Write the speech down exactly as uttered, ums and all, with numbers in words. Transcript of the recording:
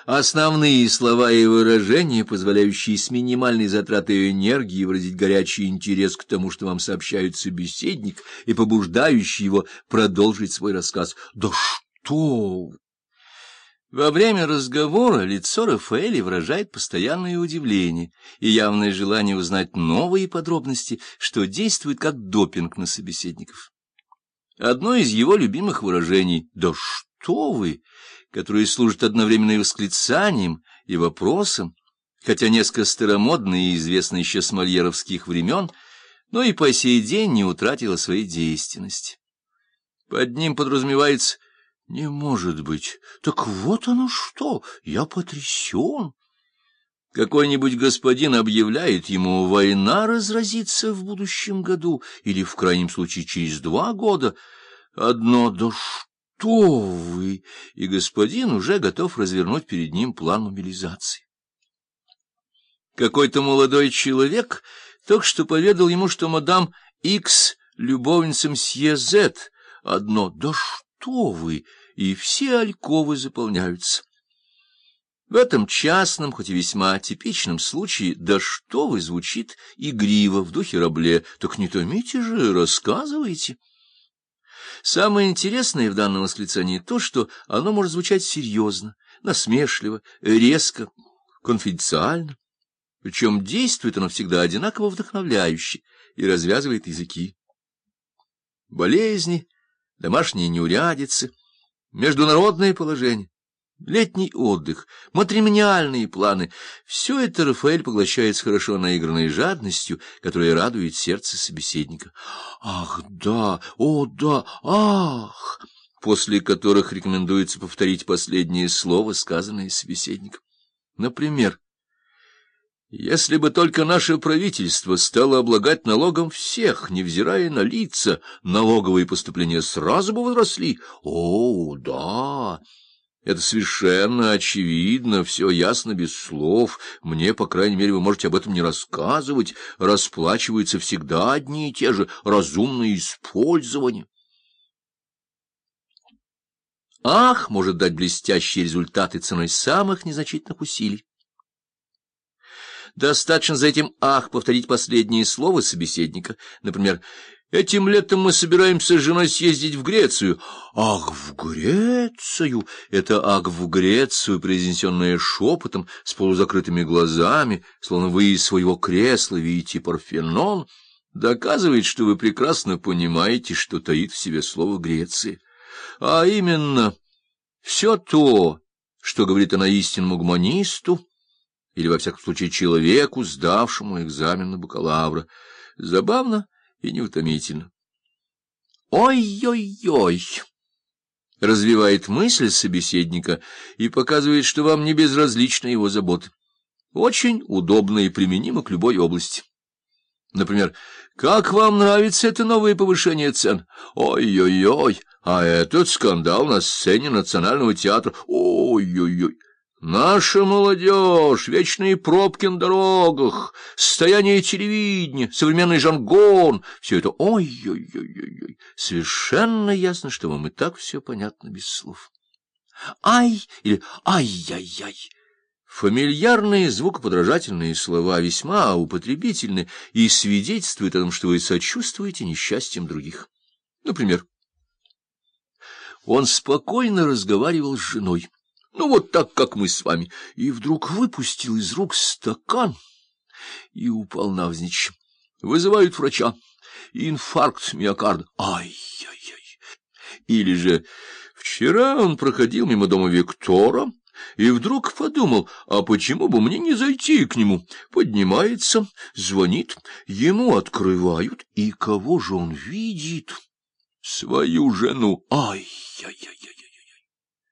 Основные слова и выражения, позволяющие с минимальной затратой энергии выразить горячий интерес к тому, что вам сообщает собеседник, и побуждающие его продолжить свой рассказ. Да что вы! Во время разговора лицо Рафаэля выражает постоянное удивление и явное желание узнать новые подробности, что действует как допинг на собеседников. Одно из его любимых выражений «да что вы!», которое служит одновременно и восклицанием, и вопросом, хотя несколько старомодное и известно еще с мольеровских времен, но и по сей день не утратило своей действенности. Под ним подразумевается «не может быть, так вот оно что, я потрясен». Какой-нибудь господин объявляет ему, война разразится в будущем году или, в крайнем случае, через два года. Одно «да что вы!» и господин уже готов развернуть перед ним план мобилизации. Какой-то молодой человек только что поведал ему, что мадам Икс любовница мсье Зет. Одно «да что вы!» и все альковы заполняются. В этом частном, хоть и весьма типичном случае «да что вы» звучит игриво в духе Рабле. Так не томите же, рассказывайте. Самое интересное в данном восклицании то, что оно может звучать серьезно, насмешливо, резко, конфиденциально. Причем действует оно всегда одинаково вдохновляюще и развязывает языки. Болезни, домашние неурядицы, международное положение, летний отдых, матримониальные планы — все это Рафаэль поглощает с хорошо наигранной жадностью, которая радует сердце собеседника. «Ах, да! О, да! Ах!» после которых рекомендуется повторить последнее слово, сказанное собеседником. Например, «Если бы только наше правительство стало облагать налогом всех, невзирая на лица, налоговые поступления сразу бы возросли. О, да!» Это совершенно очевидно, все ясно без слов. Мне, по крайней мере, вы можете об этом не рассказывать. Расплачиваются всегда одни и те же, разумное использование. Ах может дать блестящие результаты ценой самых незначительных усилий. Достаточно за этим «ах» повторить последнее слово собеседника. Например, «Этим летом мы собираемся с женой съездить в Грецию». «Ах, в Грецию!» Это «ах, в Грецию», произнесенное шепотом, с полузакрытыми глазами, словно вы из своего кресла видите Парфенон, доказывает, что вы прекрасно понимаете, что таит в себе слово «Греция». А именно, все то, что говорит она истинному гуманисту, или, во всяком случае, человеку, сдавшему экзамен на бакалавра. Забавно и неутомительно. «Ой-ой-ой!» развивает мысль собеседника и показывает, что вам не безразличны его заботы. Очень удобно и применимо к любой области. Например, «Как вам нравится это новое повышение цен? Ой-ой-ой! А этот скандал на сцене Национального театра! Ой-ой-ой! Наша молодежь, вечные пробки на дорогах, состояние телевидения, современный жаргон — все это ой-ой-ой-ой-ой. Совершенно ясно, что вам и так все понятно без слов. Ай или ай-яй-яй. Фамильярные звукоподражательные слова весьма употребительны и свидетельствуют о том, что вы сочувствуете несчастьям других. Например, он спокойно разговаривал с женой. Ну, вот так, как мы с вами, и вдруг выпустил из рук стакан и упал навзничь. Вызывают врача. Инфаркт миокарда. Ай-яй-яй. Или же вчера он проходил мимо дома Виктора и вдруг подумал, а почему бы мне не зайти к нему? Поднимается, звонит, ему открывают, и кого же он видит? Свою жену. Ай-яй-яй-яй.